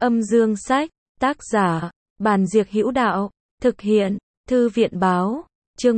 Âm dương sách, tác giả, Bàn Diệc Hữu Đạo, thực hiện, Thư viện Báo, chương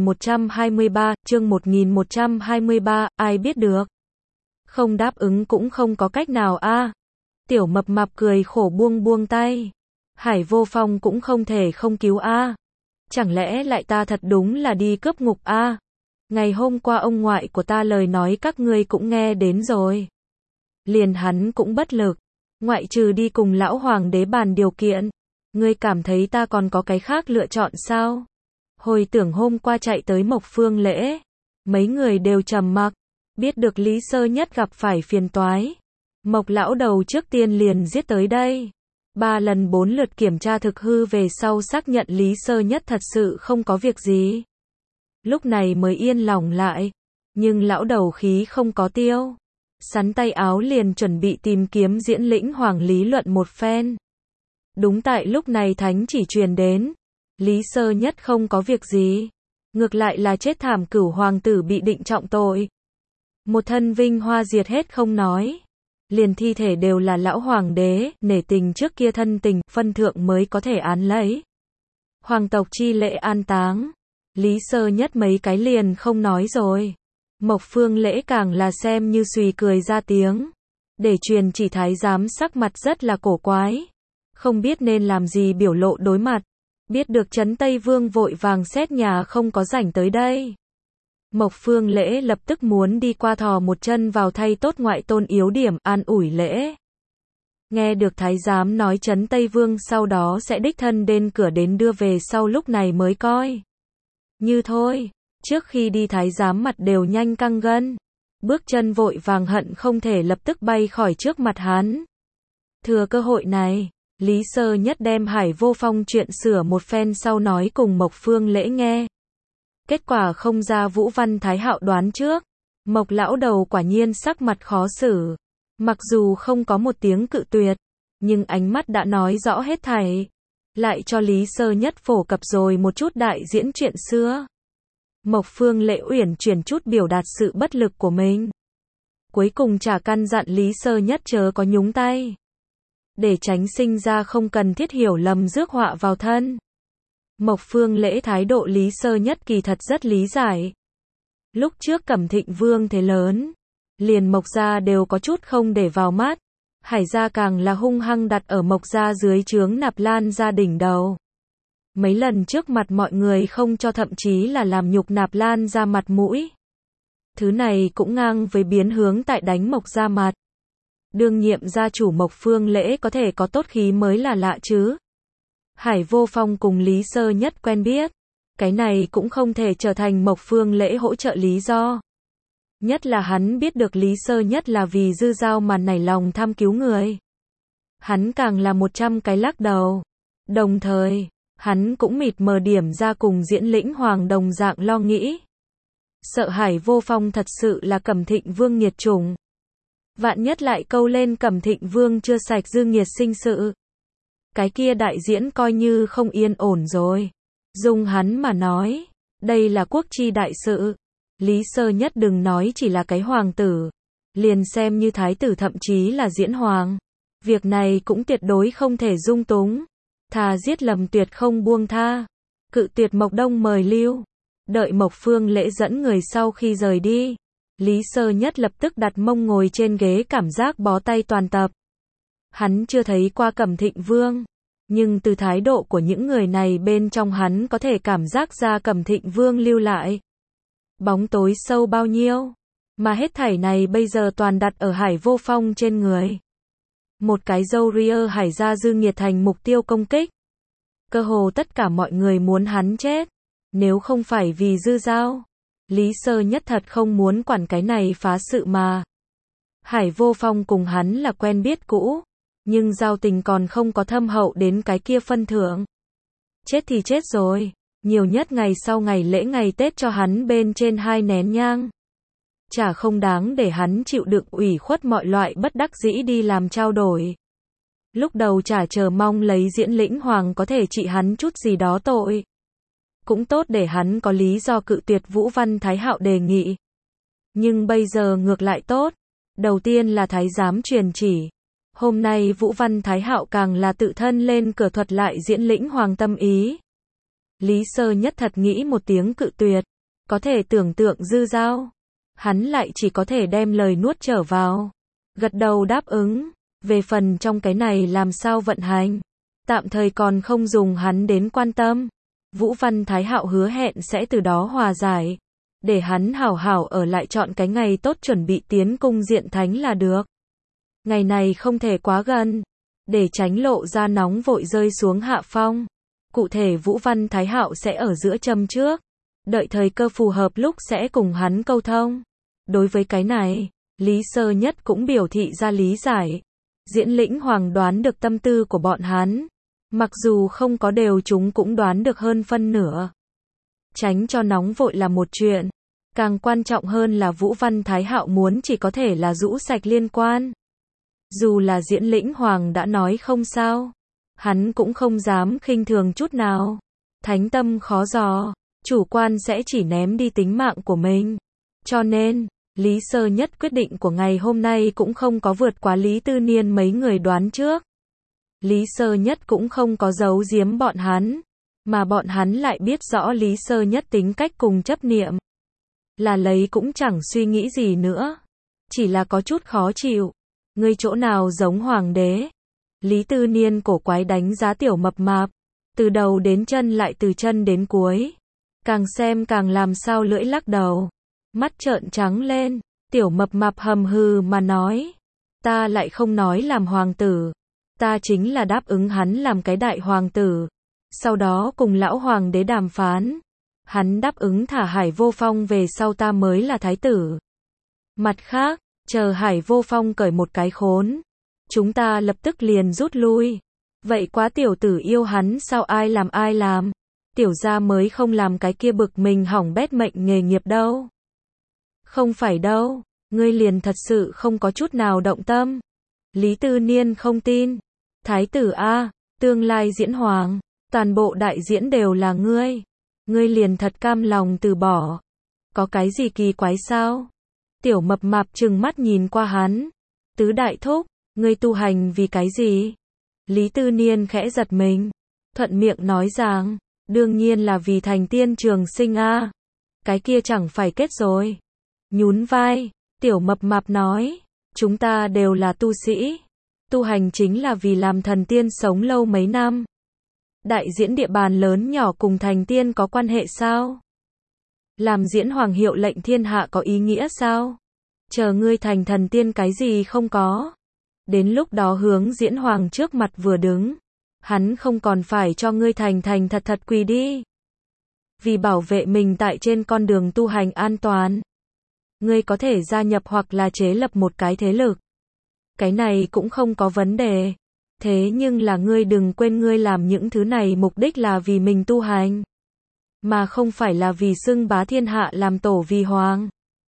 1123, ai biết được. Không đáp ứng cũng không có cách nào a. Tiểu Mập Mạp cười khổ buông buông tay. Hải Vô Phong cũng không thể không cứu a. Chẳng lẽ lại ta thật đúng là đi cướp ngục a? Ngày hôm qua ông ngoại của ta lời nói các ngươi cũng nghe đến rồi. Liền hắn cũng bất lực, ngoại trừ đi cùng lão hoàng đế bàn điều kiện, ngươi cảm thấy ta còn có cái khác lựa chọn sao? Hồi tưởng hôm qua chạy tới Mộc Phương Lễ, mấy người đều trầm mặc, biết được Lý Sơ Nhất gặp phải phiền toái. Mộc lão đầu trước tiên liền giết tới đây. 3 lần 4 lượt kiểm tra thực hư về sau xác nhận Lý Sơ Nhất thật sự không có việc gì. Lúc này mới yên lòng lại, nhưng lão đầu khí không có tiêu. Sắn tay áo liền chuẩn bị tìm kiếm Diễn Lĩnh Hoàng lý luận một phen. Đúng tại lúc này thánh chỉ truyền đến, Lý Sơ Nhất không có việc gì, ngược lại là chết thảm, Cửu hoàng tử bị định trọng tội. Một thân vinh hoa diệt hết không nói, liền thi thể đều là lão hoàng đế, nể tình trước kia thân tình, phân thượng mới có thể án lấy. Hoàng tộc chi lễ an táng, Lý Sơ Nhất mấy cái liền không nói rồi. Mộc Phương Lễ càng là xem như suy cười ra tiếng. Để truyền chỉ thái giám sắc mặt rất là cổ quái, không biết nên làm gì biểu lộ đối mặt. Biết được Trấn Tây Vương vội vàng xét nhà không có rảnh tới đây. Mộc Phương Lễ lập tức muốn đi qua thò một chân vào thay tốt ngoại tôn yếu điểm, an ủi Lễ. Nghe được thái giám nói Trấn Tây Vương sau đó sẽ đích thân đến cửa đến đưa về, sau lúc này mới coi như thôi. Trước khi đi thái giám mặt đều nhanh căng gân, bước chân vội vàng hận không thể lập tức bay khỏi trước mặt hắn. Thừa cơ hội này, Lý Sơ Nhất đem Hải Vô Phong chuyện sửa một phen sau nói cùng Mộc Phương Lễ nghe. Kết quả không ra Vũ Văn Thái Hạo đoán trước. Mộc lão đầu quả nhiên sắc mặt khó xử. Mặc dù không có một tiếng cự tuyệt, nhưng ánh mắt đã nói rõ hết thảy. Lại cho Lý Sơ Nhất phổ cập rồi một chút đại diễn chuyện xưa. Mộc Phương Lễ uyển chuyển chút biểu đạt sự bất lực của mình. Cuối cùng trả căn dặn Lý Sơ Nhất chớ có nhúng tay, để tránh sinh ra không cần thiết hiểu lầm rước họa vào thân. Mộc Phương Lễ thái độ Lý Sơ Nhất kỳ thật rất lý giải. Lúc trước Cẩm Thịnh Vương thế lớn, liền Mộc gia đều có chút không để vào mắt. Hải gia càng là hung hăng đặt ở Mộc gia dưới trướng Nạp Lan gia đỉnh đầu. Mấy lần trước mặt mọi người không cho, thậm chí là làm nhục Nạp Lan gia mặt mũi. Thứ này cũng ngang với biến hướng tại đánh Mộc gia mặt. Đương nhiệm gia chủ Mộc Phương Lễ có thể có tốt khí mới là lạ chứ. Hải Vô Phong cùng Lý Sơ Nhất quen biết, cái này cũng không thể trở thành Mộc Phương Lễ hỗ trợ lý do. Nhất là hắn biết được Lý Sơ Nhất là vì Dư Giao mà nảy lòng tham cứu người. Hắn càng là 100 cái lắc đầu. Đồng thời, hắn cũng mịt mờ điểm ra cùng Diễn Lĩnh Hoàng đồng dạng lo nghĩ. Sợ Hải Vô Phong thật sự là Cẩm Thịnh Vương nghiệt chủng. Vạn nhất lại câu lên Cẩm Thịnh Vương chưa sạch dư nghiệt sinh sự. Cái kia đại diễn coi như không yên ổn rồi. Dùng hắn mà nói, đây là quốc chi đại sự. Lý Sơ Nhất đừng nói chỉ là cái hoàng tử, liền xem như thái tử thậm chí là diễn hoàng. Việc này cũng tuyệt đối không thể dung túng. Thà giết lầm tuyệt không buông tha. Cự tuyệt Mộc Đông mời lưu. Đợi Mộc Phương Lễ dẫn người sau khi rời đi, Lý Sơ Nhất lập tức đặt mông ngồi trên ghế, cảm giác bó tay toàn tập. Hắn chưa thấy qua Cẩm Thịnh Vương, nhưng từ thái độ của những người này bên trong hắn có thể cảm giác ra Cẩm Thịnh Vương lưu lại bóng tối sâu bao nhiêu. Mà hết thảy này bây giờ toàn đặt ở Hải Vô Phong trên người. Một cái râu ria Hải gia dư nghiệt thành mục tiêu công kích. Cơ hồ tất cả mọi người muốn hắn chết. Nếu không phải vì Dư Giao, Lý Sơ Nhất thật không muốn quản cái này phá sự mà. Hải Vô Phong cùng hắn là quen biết cũ, nhưng giao tình còn không có thâm hậu đến cái kia phân thượng. Chết thì chết rồi, nhiều nhất ngày sau ngày lễ ngày Tết cho hắn bên trên 2 nén nhang. Chả không đáng để hắn chịu đựng ủy khuất mọi loại bất đắc dĩ đi làm trao đổi. Lúc đầu chả chờ mong lấy Diễn Lĩnh Hoàng có thể trị hắn chút gì đó tội. Cũng tốt để hắn có lý do cự tuyệt Vũ Văn Thái Hạo đề nghị. Nhưng bây giờ ngược lại tốt. Đầu tiên là thái giám truyền chỉ. Hôm nay Vũ Văn Thái Hạo càng là tự thân lên cửa thuật lại diễn lĩnh hoàng tâm ý. Lý Sơ Nhất thật nghĩ một tiếng cự tuyệt, có thể tưởng tượng dư giao. Hắn lại chỉ có thể đem lời nuốt trở vào. Gật đầu đáp ứng, về phần trong cái này làm sao vận hành. Tạm thời còn không dùng hắn đến quan tâm. Vũ Văn Thái Hạo hứa hẹn sẽ từ đó hòa giải. Để hắn hảo hảo ở lại chọn cái ngày tốt chuẩn bị tiến cung diện thánh là được. Ngày này không thể quá gần, để tránh lộ ra nóng vội rơi xuống hạ phong. Cụ thể Vũ Văn Thái Hạo sẽ ở giữa châm trước, đợi thời cơ phù hợp lúc sẽ cùng hắn câu thông. Đối với cái này, Lý Sơ Nhất cũng biểu thị ra lý giải. Diễn lĩnh hoàng đoán được tâm tư của bọn hắn, mặc dù không có đều chúng cũng đoán được hơn phân nửa. Tránh cho nóng vội là một chuyện, càng quan trọng hơn là Vũ Văn Thái Hạo muốn chỉ có thể là rũ sạch liên quan. Dù là diễn lĩnh hoàng đã nói không sao, hắn cũng không dám khinh thường chút nào. Thánh tâm khó dò, chủ quan sẽ chỉ ném đi tính mạng của mình. Cho nên, Lý Sơ Nhất quyết định của ngày hôm nay cũng không có vượt quá Lý Tư Niên mấy người đoán trước. Lý Sơ Nhất cũng không có giấu giếm bọn hắn, mà bọn hắn lại biết rõ Lý Sơ Nhất tính cách cùng chấp niệm. Là lấy cũng chẳng suy nghĩ gì nữa, chỉ là có chút khó chịu. Ngươi chỗ nào giống hoàng đế? Lý Tư Niên cổ quái đánh giá tiểu mập mạp, từ đầu đến chân lại từ chân đến cuối. Càng xem càng làm sao lưỡi lắc đầu, mắt trợn trắng lên, tiểu mập mạp hầm hừ mà nói. Ta lại không nói làm hoàng tử, ta chính là đáp ứng hắn làm cái đại hoàng tử. Sau đó cùng lão hoàng đế đàm phán. Hắn đáp ứng thả Hải Vô Phong về sau ta mới là thái tử. Mặt khác, chờ Hải Vô Phong cởi một cái khốn, chúng ta lập tức liền rút lui. Vậy quá tiểu tử yêu hắn sao ai làm? Tiểu gia mới không làm cái kia bực mình hỏng bét mệnh nghề nghiệp đâu. Không phải đâu, ngươi liền thật sự không có chút nào động tâm. Lý Tư Niên không tin. Thái tử A, tương lai diễn hoàng, toàn bộ đại diễn đều là ngươi. Ngươi liền thật cam lòng từ bỏ. Có cái gì kỳ quái sao? Tiểu mập mạp trừng mắt nhìn qua hắn. Tứ đại thúc, ngươi tu hành vì cái gì? Lý Tư Niên khẽ giật mình, thuận miệng nói rằng, đương nhiên là vì thành tiên trường sinh a. Cái kia chẳng phải kết rồi. Nhún vai, tiểu mập mạp nói, chúng ta đều là tu sĩ. Tu hành chính là vì làm thần tiên sống lâu mấy năm. Đại diễn địa bàn lớn nhỏ cùng thành tiên có quan hệ sao? Làm diễn hoàng hiệu lệnh thiên hạ có ý nghĩa sao? Chờ ngươi thành thần tiên cái gì không có. Đến lúc đó hướng diễn hoàng trước mặt vừa đứng. Hắn không còn phải cho ngươi thành thật quỳ đi. Vì bảo vệ mình tại trên con đường tu hành an toàn. Ngươi có thể gia nhập hoặc là chế lập một cái thế lực. Cái này cũng không có vấn đề. Thế nhưng là ngươi đừng quên ngươi làm những thứ này mục đích là vì mình tu hành. Mà không phải là vì xưng bá thiên hạ làm tổ vì hoàng.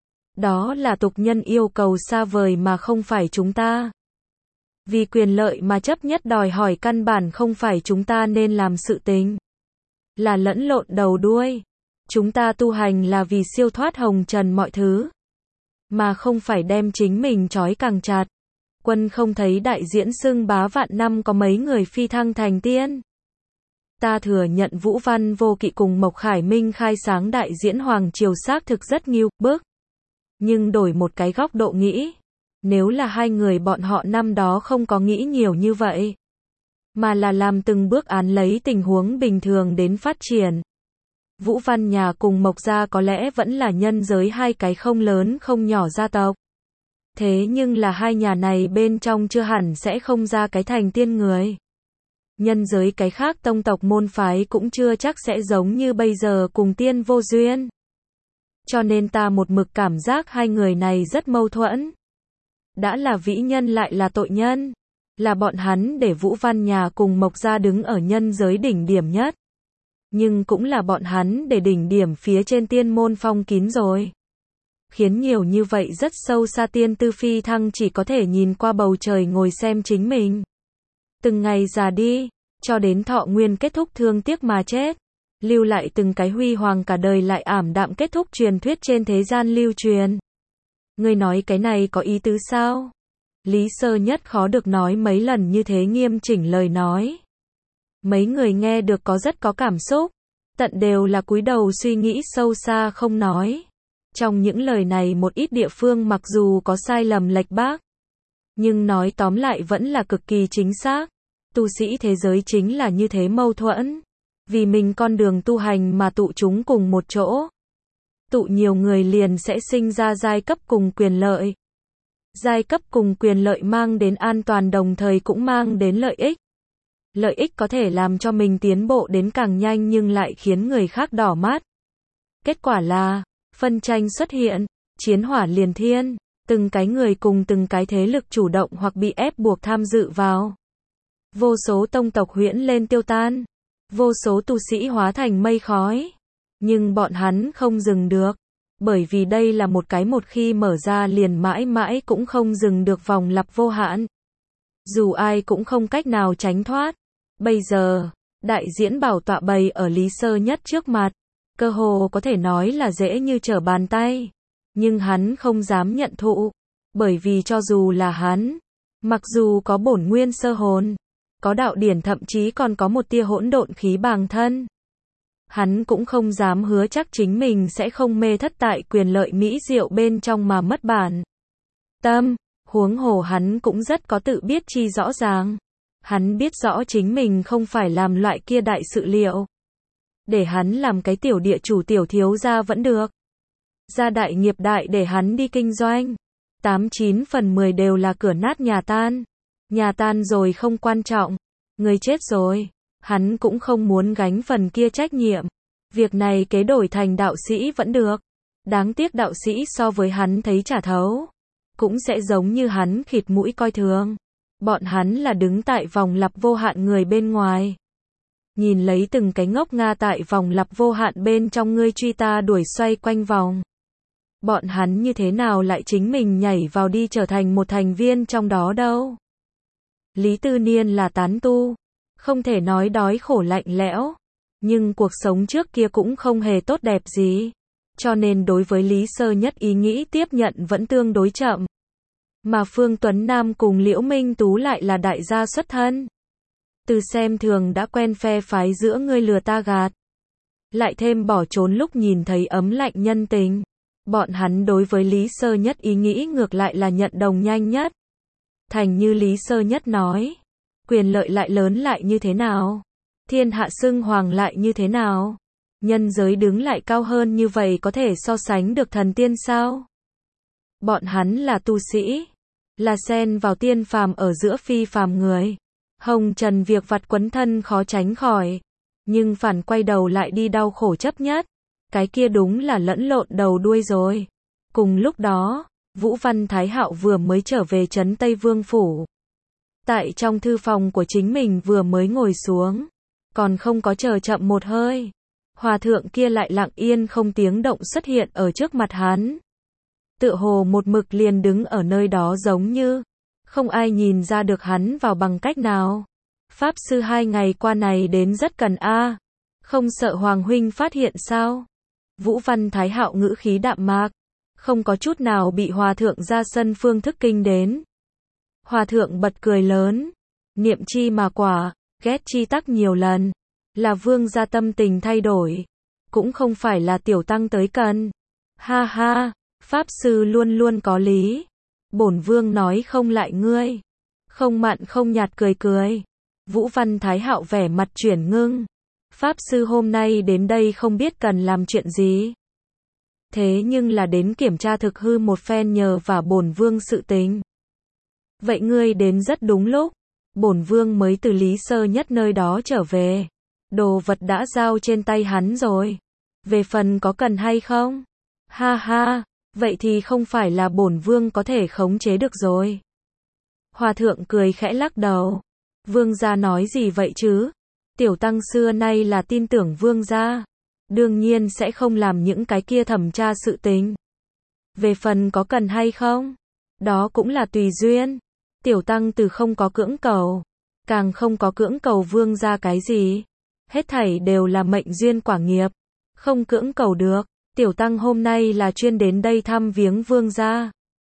Đó là tục nhân yêu cầu xa vời mà không phải chúng ta. Vì quyền lợi mà chấp nhất đòi hỏi căn bản không phải chúng ta nên làm sự tình. Là lẫn lộn đầu đuôi. Chúng ta tu hành là vì siêu thoát hồng trần mọi thứ. Mà không phải đem chính mình trói càng chặt. Quân không thấy đại diễn xưng bá vạn năm có mấy người phi thăng thành tiên. Ta thừa nhận Vũ Văn Vô Kỵ cùng Mộc Khải Minh khai sáng đại diễn hoàng triều xác thực rất nghiêu bức. Nhưng đổi một cái góc độ nghĩ, nếu là hai người bọn họ năm đó không có nghĩ nhiều như vậy, mà là làm từng bước án lấy tình huống bình thường đến phát triển. Vũ Văn nhà cùng Mộc gia có lẽ vẫn là nhân giới hai cái không lớn không nhỏ gia tộc. Thế nhưng là hai nhà này bên trong chưa hẳn sẽ không ra cái thành tiên người. Nhân giới cái khác tông tộc môn phái cũng chưa chắc sẽ giống như bây giờ cùng tiên vô duyên. Cho nên ta một mực cảm giác hai người này rất mâu thuẫn. Đã là vĩ nhân lại là tội nhân. Là bọn hắn để Vũ Văn nhà cùng Mộc gia đứng ở nhân giới đỉnh điểm nhất. Nhưng cũng là bọn hắn để đỉnh điểm phía trên tiên môn phong kín rồi. Khiến nhiều như vậy rất sâu xa tiên tư phi thăng chỉ có thể nhìn qua bầu trời ngồi xem chính mình. Từng ngày già đi, cho đến thọ nguyên kết thúc thương tiếc mà chết. Lưu lại từng cái huy hoàng cả đời lại ảm đạm kết thúc truyền thuyết trên thế gian lưu truyền. Ngươi nói cái này có ý tứ sao? Lý Sơ Nhất khó được nói mấy lần như thế nghiêm chỉnh lời nói. Mấy người nghe được rất có cảm xúc, tận đều là cúi đầu suy nghĩ sâu xa không nói. Trong những lời này một ít địa phương mặc dù có sai lầm lệch bác, nhưng nói tóm lại vẫn là cực kỳ chính xác. Tu sĩ thế giới chính là như thế mâu thuẫn. Vì mình con đường tu hành mà tụ chúng cùng một chỗ. Tụ nhiều người liền sẽ sinh ra giai cấp cùng quyền lợi. Giai cấp cùng quyền lợi mang đến an toàn đồng thời cũng mang đến lợi ích. Lợi ích có thể làm cho mình tiến bộ đến càng nhanh nhưng lại khiến người khác đỏ mắt. Kết quả là, phân tranh xuất hiện, chiến hỏa liền thiên, từng cái người cùng từng cái thế lực chủ động hoặc bị ép buộc tham dự vào. Vô số tông tộc huyễn lên tiêu tan, vô số tu sĩ hóa thành mây khói. Nhưng bọn hắn không dừng được, bởi vì đây là một cái một khi mở ra liền mãi mãi cũng không dừng được vòng lặp vô hạn. Dù ai cũng không cách nào tránh thoát. Bây giờ, đại diễn bảo tọa bày ở Lý Sơ Nhất trước mặt, cơ hồ có thể nói là dễ như trở bàn tay. Nhưng hắn không dám nhận thụ, bởi vì cho dù là hắn, mặc dù có bổn nguyên sơ hồn, có đạo điển thậm chí còn có một tia hỗn độn khí bàng thân, hắn cũng không dám hứa chắc chính mình sẽ không mê thất tại quyền lợi mỹ diệu bên trong mà mất bản tâm, huống hồ hắn cũng rất có tự biết chi rõ ràng. Hắn biết rõ chính mình không phải làm loại kia đại sự liệu. Để hắn làm cái tiểu địa chủ tiểu thiếu gia vẫn được. Gia đại nghiệp đại để hắn đi kinh doanh. 89 phần 10 đều là cửa nát nhà tan. Nhà tan rồi không quan trọng. Người chết rồi. Hắn cũng không muốn gánh phần kia trách nhiệm. Việc này kế đổi thành đạo sĩ vẫn được. Đáng tiếc đạo sĩ so với hắn thấy chả thấu. Cũng sẽ giống như hắn khịt mũi coi thường. Bọn hắn là đứng tại vòng lặp vô hạn người bên ngoài. Nhìn lấy từng cái ngốc nga tại vòng lặp vô hạn bên trong ngươi truy ta đuổi xoay quanh vòng. Bọn hắn như thế nào lại chính mình nhảy vào đi trở thành một thành viên trong đó đâu. Lý Tư Niên là tán tu. Không thể nói đói khổ lạnh lẽo. Nhưng cuộc sống trước kia cũng không hề tốt đẹp gì. Cho nên đối với Lý Sơ Nhất ý nghĩ tiếp nhận vẫn tương đối chậm. Mà Phương Tuấn Nam cùng Liễu Minh Tú lại là đại gia xuất thân. Từ xem thường đã quen phe phái giữa ngươi lừa ta gạt. Lại thêm bỏ trốn lúc nhìn thấy ấm lạnh nhân tình. Bọn hắn đối với Lý Sơ Nhất ý nghĩ ngược lại là nhận đồng nhanh nhất. Thành như Lý Sơ Nhất nói. Quyền lợi lại lớn lại như thế nào? Thiên hạ xưng hoàng lại như thế nào? Nhân giới đứng lại cao hơn như vậy có thể so sánh được thần tiên sao? Bọn hắn là tu sĩ. Là xen vào tiên phàm ở giữa phi phàm người. Hồng trần việc vặt quấn thân khó tránh khỏi. Nhưng phản quay đầu lại đi đau khổ chấp nhất. Cái kia đúng là lẫn lộn đầu đuôi rồi. Cùng lúc đó, Vũ Văn Thái Hạo vừa mới trở về trấn Tây Vương Phủ. Tại trong thư phòng của chính mình vừa mới ngồi xuống. Còn không có chờ chậm một hơi. Hòa thượng kia lại lặng yên không tiếng động xuất hiện ở trước mặt hắn. Tựa hồ một mực liền đứng ở nơi đó giống như không ai nhìn ra được hắn vào bằng cách nào. Pháp sư 2 ngày qua này đến rất cần a. Không sợ Hoàng huynh phát hiện sao? Vũ Văn Thái Hạo ngữ khí đạm mạc, không có chút nào bị hòa thượng ra sân phương thức kinh đến. Hòa thượng bật cười lớn, niệm chi mà quả, ghét chi tắc nhiều lần, là vương gia tâm tình thay đổi, cũng không phải là tiểu tăng tới cần. Ha ha, pháp sư luôn luôn có lý. Bổn vương nói không lại ngươi. Không mặn không nhạt cười cười. Vũ Văn Thái Hạo vẻ mặt chuyển ngưng. Pháp sư hôm nay đến đây không biết cần làm chuyện gì. Thế nhưng là đến kiểm tra thực hư một phen nhờ và bổn vương sự tình. Vậy ngươi đến rất đúng lúc. Bổn vương mới từ Lý Sơ Nhất nơi đó trở về. Đồ vật đã giao trên tay hắn rồi. Về phần có cần hay không? Ha ha, vậy thì không phải là bổn vương có thể khống chế được rồi. Hòa thượng cười khẽ lắc đầu. Vương gia nói gì vậy chứ? Tiểu tăng xưa nay là tin tưởng vương gia. Đương nhiên sẽ không làm những cái kia thẩm tra sự tình. Về phần có cần hay không? Đó cũng là tùy duyên. Tiểu tăng từ không có cưỡng cầu. Càng không có cưỡng cầu vương gia cái gì. Hết thảy đều là mệnh duyên quả nghiệp. Không cưỡng cầu được. Tiểu tăng hôm nay là chuyên đến đây thăm viếng vương gia.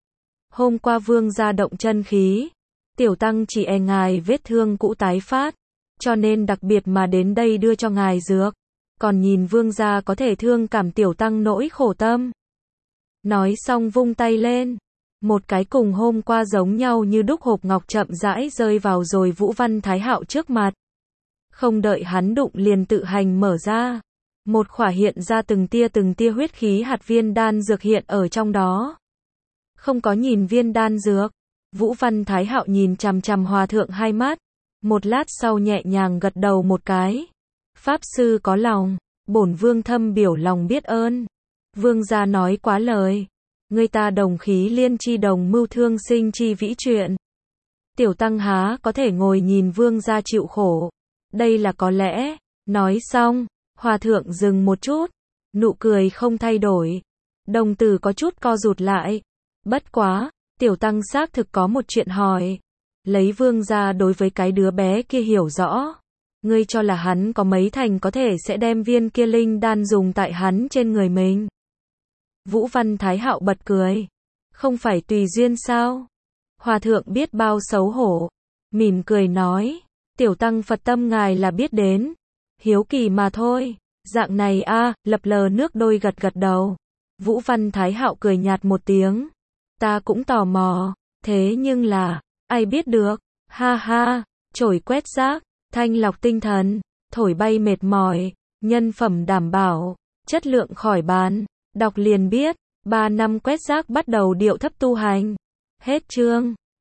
Hôm qua vương gia động chân khí, tiểu tăng chỉ e ngài vết thương cũ tái phát, cho nên đặc biệt mà đến đây đưa cho ngài dược. Còn nhìn vương gia có thể thương cảm tiểu tăng nỗi khổ tâm. Nói xong vung tay lên. Một cái cùng hôm qua giống nhau như đúc hộp ngọc chậm rãi rơi vào rồi Vũ Văn Thái Hạo trước mặt. Không đợi hắn đụng liền tự hành mở ra. Một khỏa hiện ra từng tia huyết khí hạt viên đan dược hiện ở trong đó. Không có nhìn viên đan dược. Vũ Văn Thái Hạo nhìn chằm chằm hòa thượng hai mắt. Một lát sau nhẹ nhàng gật đầu một cái. Pháp sư có lòng, bổn vương thâm biểu lòng biết ơn. Vương gia nói quá lời. Người ta đồng khí liên chi đồng mưu thương sinh chi vĩ chuyện. Tiểu tăng há có thể ngồi nhìn vương gia chịu khổ. Đây là có lẽ. Nói xong, hòa thượng dừng một chút. Nụ cười không thay đổi. Đồng tử có chút co rụt lại. Bất quá, tiểu tăng xác thực có một chuyện hỏi. Lấy vương gia đối với cái đứa bé kia hiểu rõ. Ngươi cho là hắn có mấy thành có thể sẽ đem viên kia linh đan dùng tại hắn trên người mình. Vũ Văn Thái Hạo bật cười. Không phải tùy duyên sao? Hòa thượng biết bao xấu hổ. Mỉm cười nói. Tiểu tăng Phật tâm ngài là biết đến. Hiếu kỳ mà thôi. Dạng này a, lập lờ nước đôi gật gật đầu. Vũ Văn Thái Hạo cười nhạt một tiếng. Ta cũng tò mò. Thế nhưng là, ai biết được. Ha ha, chổi quét rác, thanh lọc tinh thần, thổi bay mệt mỏi, nhân phẩm đảm bảo, chất lượng khỏi bàn. Đọc liền biết, 3 năm quét rác bắt đầu điệu thấp tu hành. Hết chương.